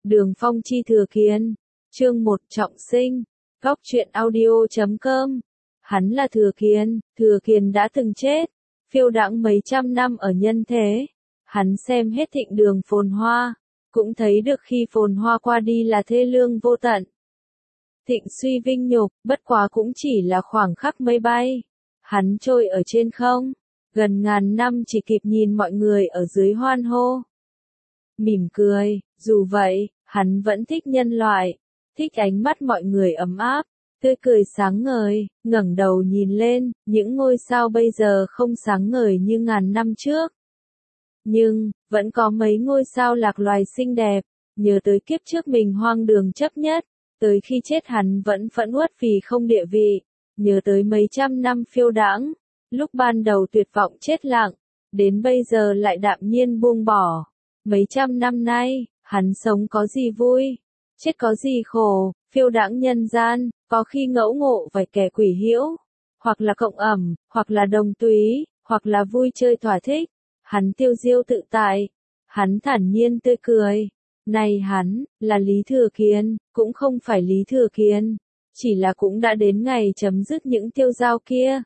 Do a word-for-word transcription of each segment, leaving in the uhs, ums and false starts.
Đường Phong chi Thừa Kiên, chương một trọng sinh, góc truyện audio chấm com. Hắn là Thừa Kiên, Thừa Kiên đã từng chết, phiêu đãng mấy trăm năm ở nhân thế. Hắn xem hết thịnh đường phồn hoa, cũng thấy được khi phồn hoa qua đi là thê lương vô tận. Thịnh suy vinh nhục, bất quá cũng chỉ là khoảng khắc mây bay. Hắn trôi ở trên không, gần ngàn năm chỉ kịp nhìn mọi người ở dưới hoan hô. Mỉm cười, dù vậy, hắn vẫn thích nhân loại, thích ánh mắt mọi người ấm áp, tươi cười sáng ngời, ngẩng đầu nhìn lên, những ngôi sao bây giờ không sáng ngời như ngàn năm trước. Nhưng, vẫn có mấy ngôi sao lạc loài xinh đẹp, nhớ tới kiếp trước mình hoang đường chấp nhất, tới khi chết hắn vẫn phẫn uất vì không địa vị, nhớ tới mấy trăm năm phiêu đãng, lúc ban đầu tuyệt vọng chết lặng, đến bây giờ lại đạm nhiên buông bỏ. Mấy trăm năm nay, hắn sống có gì vui, chết có gì khổ, phiêu đãng nhân gian, có khi ngẫu ngộ vài kẻ quỷ hữu, hoặc là cộng ẩm, hoặc là đồng túy, hoặc là vui chơi thỏa thích. Hắn tiêu diêu tự tại, hắn thản nhiên tươi cười. Này hắn, là Lý Thừa Kiên, cũng không phải Lý Thừa Kiên, chỉ là cũng đã đến ngày chấm dứt những tiêu dao kia.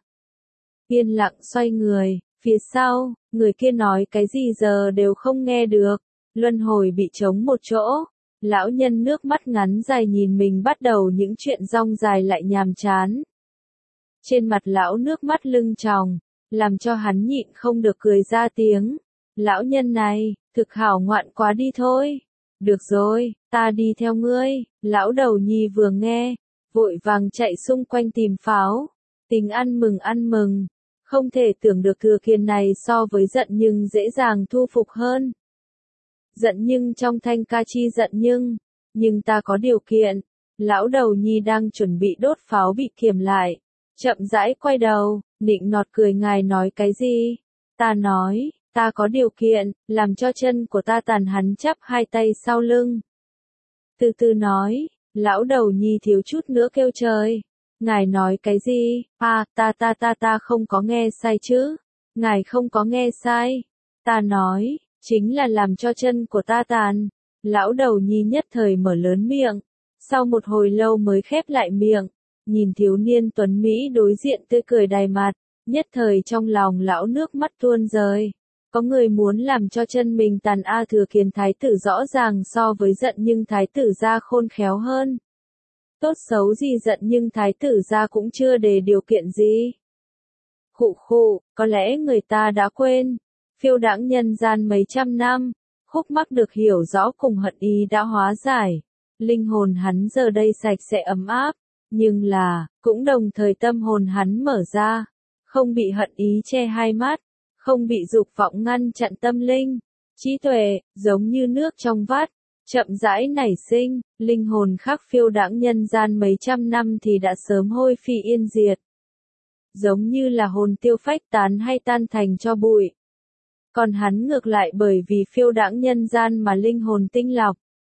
Yên lặng xoay người, phía sau, người kia nói cái gì giờ đều không nghe được, luân hồi bị trống một chỗ. Lão nhân nước mắt ngắn dài nhìn mình bắt đầu những chuyện rong dài lại nhàm chán. Trên mặt lão nước mắt lưng tròng, làm cho hắn nhịn không được cười ra tiếng. Lão nhân này, thực hảo ngoạn quá đi thôi. Được rồi, ta đi theo ngươi. Lão đầu nhi vừa nghe, vội vàng chạy xung quanh tìm pháo. Tình ăn mừng ăn mừng. Không thể tưởng được Thừa Kiên này so với giận nhưng dễ dàng thu phục hơn. Giận nhưng trong thanh ca chi giận nhưng, nhưng ta có điều kiện. Lão đầu nhi đang chuẩn bị đốt pháo bị kiềm lại, chậm rãi quay đầu, nịnh nọt cười ngài nói cái gì? Ta nói, ta có điều kiện, làm cho chân của ta tàn. Hắn chắp hai tay sau lưng. Từ từ nói, lão đầu nhi thiếu chút nữa kêu trời. Ngài nói cái gì? À, ta ta ta ta không có nghe sai chứ? Ngài không có nghe sai. Ta nói, chính là làm cho chân của ta tàn. Lão đầu nhi nhất thời mở lớn miệng, sau một hồi lâu mới khép lại miệng, nhìn thiếu niên tuấn Mỹ đối diện tươi cười đầy mặt, nhất thời trong lòng lão nước mắt tuôn rơi. Có người muốn làm cho chân mình tàn a. Thừa Kiên thái tử rõ ràng so với giận nhưng thái tử gia khôn khéo hơn. Tốt xấu gì giận nhưng thái tử gia cũng chưa đề điều kiện gì. Khụ khụ, có lẽ người ta đã quên. Phiêu đãng nhân gian mấy trăm năm, khúc mắc được hiểu rõ cùng hận ý đã hóa giải. Linh hồn hắn giờ đây sạch sẽ ấm áp, nhưng là, cũng đồng thời tâm hồn hắn mở ra, không bị hận ý che hai mắt, không bị dục vọng ngăn chặn tâm linh. Trí tuệ, giống như nước trong vắt, chậm rãi nảy sinh, linh hồn khác phiêu đãng nhân gian mấy trăm năm thì đã sớm hôi phi yên diệt. Giống như là hồn tiêu phách tán hay tan thành cho bụi. Còn hắn ngược lại bởi vì phiêu đãng nhân gian mà linh hồn tinh lọc.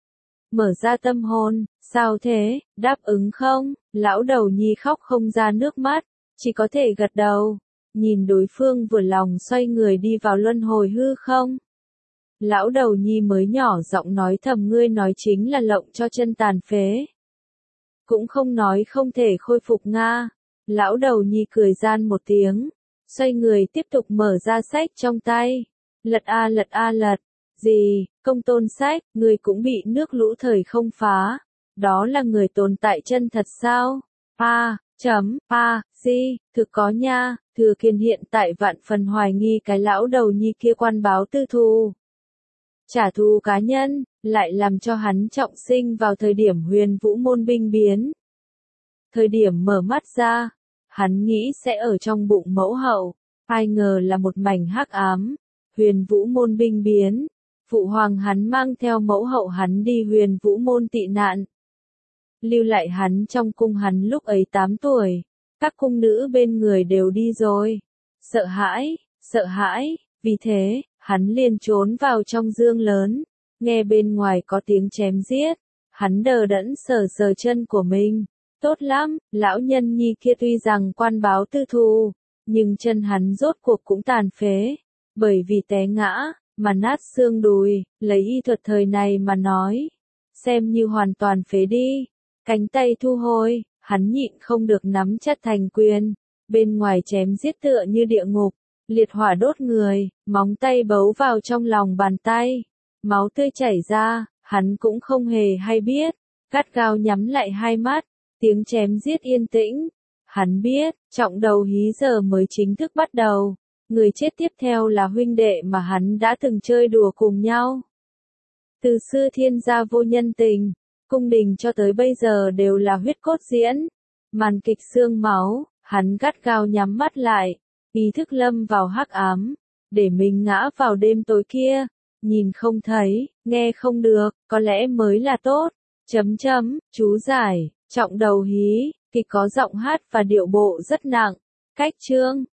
Mở ra tâm hồn, sao thế, đáp ứng không? Lão đầu nhi khóc không ra nước mắt, chỉ có thể gật đầu, nhìn đối phương vừa lòng xoay người đi vào luân hồi hư không. Lão đầu nhi mới nhỏ giọng nói thầm ngươi nói chính là lộng cho chân tàn phế. Cũng không nói không thể khôi phục Nga. Lão đầu nhi cười gian một tiếng, xoay người tiếp tục mở ra sách trong tay. Lật a lật a lật, gì, công tôn sách, người cũng bị nước lũ thời không phá. Đó là người tồn tại chân thật sao? A, chấm, a, gì, thực có nha. Thừa Kiên hiện tại vạn phần hoài nghi cái lão đầu nhi kia quan báo tư thù. Trả thù cá nhân, lại làm cho hắn trọng sinh vào thời điểm Huyền Vũ môn binh biến. Thời điểm mở mắt ra, hắn nghĩ sẽ ở trong bụng mẫu hậu, ai ngờ là một mảnh hắc ám. Huyền Vũ môn binh biến, phụ hoàng hắn mang theo mẫu hậu hắn đi Huyền Vũ môn tị nạn. Lưu lại hắn trong cung hắn lúc ấy tám tuổi, các cung nữ bên người đều đi rồi. Sợ hãi, sợ hãi, vì thế, hắn liền trốn vào trong dương lớn, nghe bên ngoài có tiếng chém giết. Hắn đờ đẫn sờ sờ chân của mình, tốt lắm, lão nhân nhi kia tuy rằng quan báo tư thù, nhưng chân hắn rốt cuộc cũng tàn phế. Bởi vì té ngã, mà nát xương đùi, lấy y thuật thời này mà nói. xem như hoàn toàn phế đi. Cánh tay thu hồi, hắn nhịn không được nắm chặt thành quyền, bên ngoài chém giết tựa như địa ngục, liệt hỏa đốt người, móng tay bấu vào trong lòng bàn tay, máu tươi chảy ra, hắn cũng không hề hay biết, gắt gao nhắm lại hai mắt, tiếng chém giết yên tĩnh. Hắn biết, trọng đầu hí giờ mới chính thức bắt đầu, người chết tiếp theo là huynh đệ mà hắn đã từng chơi đùa cùng nhau. Từ xưa thiên gia vô nhân tình, cung đình cho tới bây giờ đều là huyết cốt diễn, màn kịch xương máu, hắn gắt gao nhắm mắt lại, ý thức lâm vào hắc ám, để mình ngã vào đêm tối kia, nhìn không thấy, nghe không được, có lẽ mới là tốt. Chấm chấm, chú giải, trọng đầu hí, kịch có giọng hát và điệu bộ rất nặng, cách chương.